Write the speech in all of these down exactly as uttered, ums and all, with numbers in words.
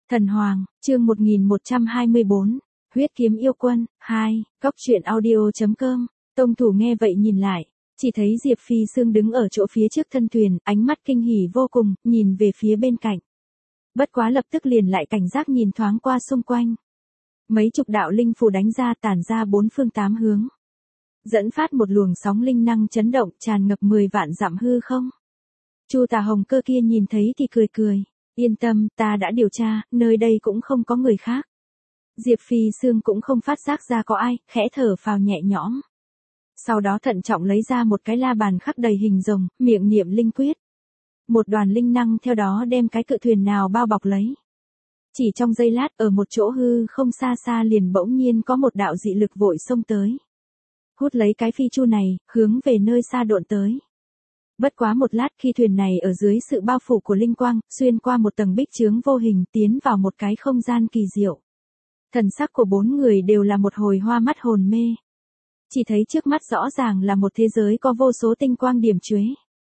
Thần Hoàng, chương một nghìn một trăm hai mươi bốn, Huyết kiếm yêu quân, hai, Cóc truyện audio chấm com. Tông thủ nghe vậy nhìn lại, chỉ thấy Diệp Phi Sương đứng ở chỗ phía trước thân thuyền, ánh mắt kinh hỉ vô cùng, nhìn về phía bên cạnh. Bất quá lập tức liền lại cảnh giác nhìn thoáng qua xung quanh. Mấy chục đạo linh phù đánh ra tản ra bốn phương tám hướng. Dẫn phát một luồng sóng linh năng chấn động tràn ngập mười vạn dặm hư không. Chu Tà Hồng Cơ kia nhìn thấy thì cười cười. Yên tâm, ta đã điều tra, nơi đây cũng không có người khác. Diệp Phi Sương cũng không phát giác ra có ai, khẽ thở phào nhẹ nhõm. Sau đó thận trọng lấy ra một cái la bàn khắc đầy hình rồng, miệng niệm linh quyết. Một đoàn linh năng theo đó đem cái cự thuyền nào bao bọc lấy. Chỉ trong giây lát ở một chỗ hư không xa xa liền bỗng nhiên có một đạo dị lực vội xông tới. Hút lấy cái phi chu này, hướng về nơi xa độn tới. Bất quá một lát khi thuyền này ở dưới sự bao phủ của linh quang, xuyên qua một tầng bích chướng vô hình tiến vào một cái không gian kỳ diệu. Thần sắc của bốn người đều là một hồi hoa mắt hồn mê. Chỉ thấy trước mắt rõ ràng là một thế giới có vô số tinh quang điểm chuế.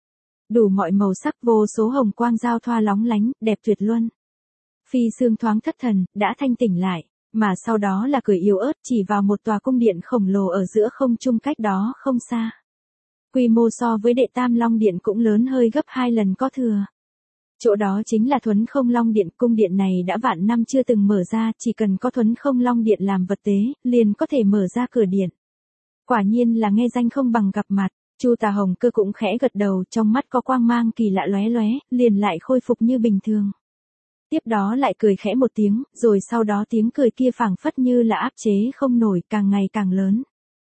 Đủ mọi màu sắc vô số hồng quang giao thoa lóng lánh, đẹp tuyệt luân. Phi Sương thoáng thất thần, đã thanh tỉnh lại, mà sau đó là cười yếu ớt chỉ vào một tòa cung điện khổng lồ ở giữa không trung cách đó không xa. Quy mô so với Đệ Tam Long Điện cũng lớn hơi gấp hai lần có thừa. Chỗ đó chính là Thuấn Không Long Điện, cung điện này đã vạn năm chưa từng mở ra, chỉ cần có Thuấn Không Long Điện làm vật tế, liền có thể mở ra cửa điện. Quả nhiên là nghe danh không bằng gặp mặt, Chu Tà Hồng Cơ cũng khẽ gật đầu, trong mắt có quang mang kỳ lạ lóe lóe, liền lại khôi phục như bình thường. Tiếp đó lại cười khẽ một tiếng, rồi sau đó tiếng cười kia phảng phất như là áp chế không nổi, càng ngày càng lớn.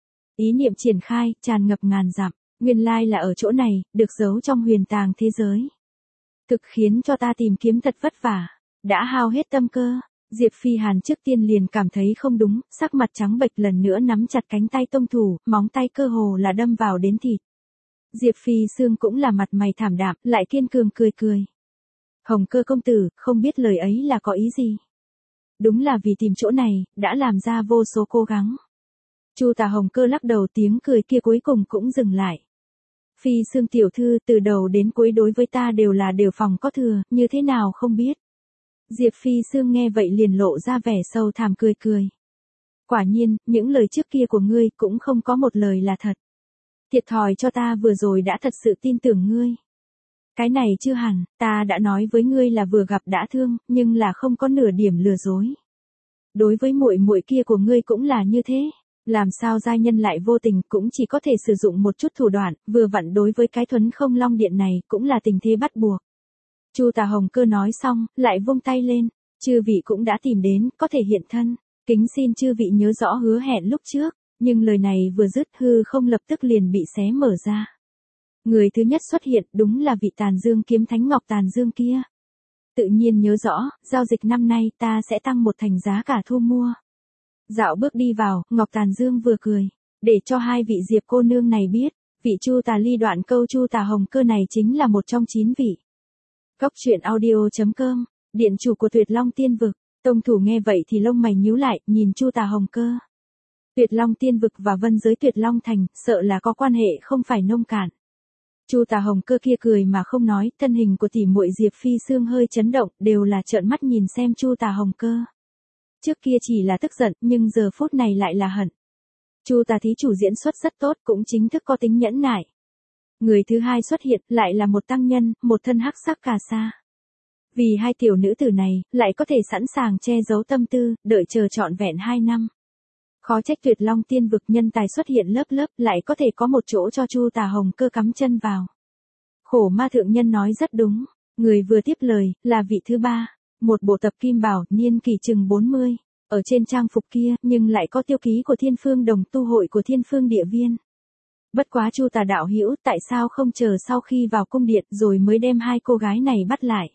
Ý niệm triển khai, tràn ngập ngàn dặm. Nguyên lai là ở chỗ này, được giấu trong huyền tàng thế giới. Thực khiến cho ta tìm kiếm thật vất vả, đã hao hết tâm cơ. Diệp Phi Hàn trước tiên liền cảm thấy không đúng, sắc mặt trắng bệch lần nữa nắm chặt cánh tay tông thủ, móng tay cơ hồ là đâm vào đến thịt. Diệp Phi Sương cũng là mặt mày thảm đạm, lại kiên cường cười cười. Hồng Cơ công tử, không biết lời ấy là có ý gì? Đúng là vì tìm chỗ này, đã làm ra vô số cố gắng. Chu Tà Hồng Cơ lắc đầu, tiếng cười kia cuối cùng cũng dừng lại. Phi Sương tiểu thư, từ đầu đến cuối đối với ta đều là đều phòng có thừa, như thế nào không biết. Diệp Phi Sương nghe vậy liền lộ ra vẻ sâu thẳm cười cười. Quả nhiên, những lời trước kia của ngươi cũng không có một lời là thật. Thiệt thòi cho ta vừa rồi đã thật sự tin tưởng ngươi. Cái này chưa hẳn, ta đã nói với ngươi là vừa gặp đã thương, nhưng là không có nửa điểm lừa dối. Đối với muội muội kia của ngươi cũng là như thế. Làm sao giai nhân lại vô tình, cũng chỉ có thể sử dụng một chút thủ đoạn, vừa vặn đối với cái Thuấn Không Long Điện này, cũng là tình thế bắt buộc. Chu Tà Hồng Cơ nói xong, lại vung tay lên, chư vị cũng đã tìm đến, có thể hiện thân, kính xin chư vị nhớ rõ hứa hẹn lúc trước, nhưng lời này vừa dứt hư không lập tức liền bị xé mở ra. Người thứ nhất xuất hiện đúng là vị Tàn Dương kiếm thánh Ngọc Tàn Dương kia. Tự nhiên nhớ rõ, giao dịch năm nay ta sẽ tăng một thành giá cả thu mua. Dạo bước đi vào, Ngọc Tàn Dương vừa cười, để cho hai vị Diệp cô nương này biết, vị Chu Tà Ly đoạn câu Chu Tà Hồng Cơ này chính là một trong chín vị. Cóc truyện audio chấm com, điện chủ của Tuyệt Long Tiên Vực. Tông thủ nghe vậy thì lông mày nhíu lại, nhìn Chu Tà Hồng Cơ. Tuyệt Long Tiên Vực và vân giới Tuyệt Long Thành, sợ là có quan hệ không phải nông cạn. Chu Tà Hồng Cơ kia cười mà không nói, thân hình của tỷ muội Diệp Phi Sương hơi chấn động, đều là trợn mắt nhìn xem Chu Tà Hồng Cơ. Trước kia chỉ là tức giận, nhưng giờ phút này lại là hận. Chu Tà thí chủ diễn xuất rất tốt, cũng chính thức có tính nhẫn nại. Người thứ hai xuất hiện, lại là một tăng nhân, một thân hắc sắc cà sa. Vì hai tiểu nữ tử này, lại có thể sẵn sàng che giấu tâm tư, đợi chờ trọn vẹn hai năm. Khó trách Tuyệt Long Tiên Vực nhân tài xuất hiện lớp lớp, lại có thể có một chỗ cho Chu Tà Hồng Cơ cắm chân vào. Khổ Ma thượng nhân nói rất đúng, người vừa tiếp lời, là vị thứ ba. Một bộ tập kim bào, niên kỷ chừng bốn mươi, ở trên trang phục kia, nhưng lại có tiêu ký của Thiên Phương Đồng tu hội của Thiên Phương Địa Viên. Bất quá Chu Tà đạo hữu, tại sao không chờ sau khi vào cung điện rồi mới đem hai cô gái này bắt lại?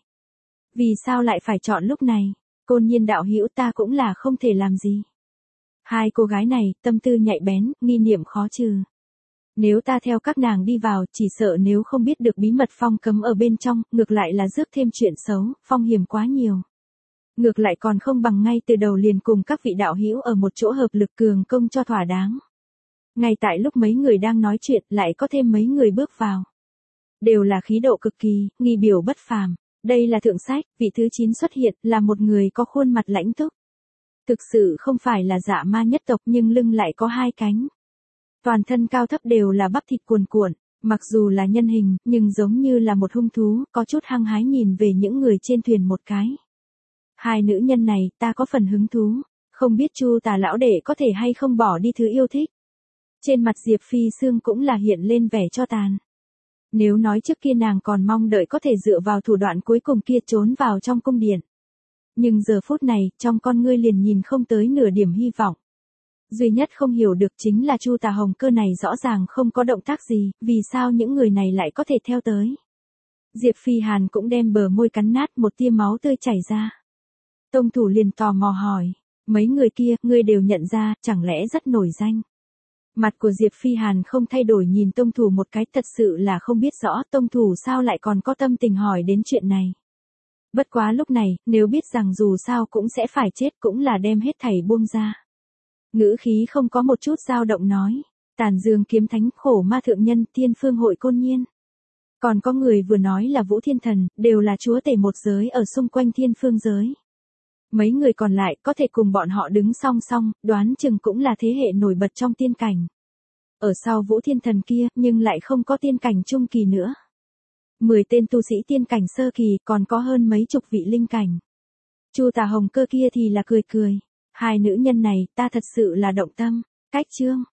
Vì sao lại phải chọn lúc này? Côn Nhiên đạo hữu, ta cũng là không thể làm gì. Hai cô gái này, tâm tư nhạy bén, nghi niệm khó trừ. Nếu ta theo các nàng đi vào, chỉ sợ nếu không biết được bí mật phong cấm ở bên trong, ngược lại là rước thêm chuyện xấu, phong hiểm quá nhiều. Ngược lại còn không bằng ngay từ đầu liền cùng các vị đạo hữu ở một chỗ hợp lực cường công cho thỏa đáng. Ngay tại lúc mấy người đang nói chuyện, lại có thêm mấy người bước vào. Đều là khí độ cực kỳ, nghi biểu bất phàm. Đây là thượng sách, vị thứ chín xuất hiện, là một người có khuôn mặt lãnh túc. Thực sự không phải là dạ ma nhất tộc nhưng lưng lại có hai cánh. Toàn thân cao thấp đều là bắp thịt cuồn cuộn, mặc dù là nhân hình, nhưng giống như là một hung thú, có chút hăng hái nhìn về những người trên thuyền một cái. Hai nữ nhân này, ta có phần hứng thú, không biết Chu Tà lão đệ có thể hay không bỏ đi thứ yêu thích. Trên mặt Diệp Phi Sương cũng là hiện lên vẻ cho tàn. Nếu nói trước kia nàng còn mong đợi có thể dựa vào thủ đoạn cuối cùng kia trốn vào trong cung điện. Nhưng giờ phút này, trong con ngươi liền nhìn không tới nửa điểm hy vọng. Duy nhất không hiểu được chính là Chu Tà Hồng Cơ này rõ ràng không có động tác gì, vì sao những người này lại có thể theo tới. Diệp Phi Hàn cũng đem bờ môi cắn nát, một tia máu tươi chảy ra. Tông thủ liền tò mò hỏi, mấy người kia, ngươi đều nhận ra, chẳng lẽ rất nổi danh. Mặt của Diệp Phi Hàn không thay đổi nhìn tông thủ một cái, thật sự là không biết rõ tông thủ sao lại còn có tâm tình hỏi đến chuyện này. Bất quá lúc này, nếu biết rằng dù sao cũng sẽ phải chết cũng là đem hết thảy buông ra. Ngữ khí không có một chút dao động nói, Tàn Dương Kiếm Thánh, Khổ Ma Thượng Nhân, Thiên Phương Hội Côn Nhiên. Còn có người vừa nói là Vũ Thiên Thần, đều là chúa tể một giới ở xung quanh Thiên Phương giới. Mấy người còn lại có thể cùng bọn họ đứng song song, đoán chừng cũng là thế hệ nổi bật trong tiên cảnh. Ở sau Vũ Thiên Thần kia, nhưng lại không có tiên cảnh trung kỳ nữa. Mười tên tu sĩ tiên cảnh sơ kỳ, còn có hơn mấy chục vị linh cảnh. Chu Tà Hồng Cơ kia thì là cười cười. Hai nữ nhân này, ta thật sự là động tâm. Cách chương.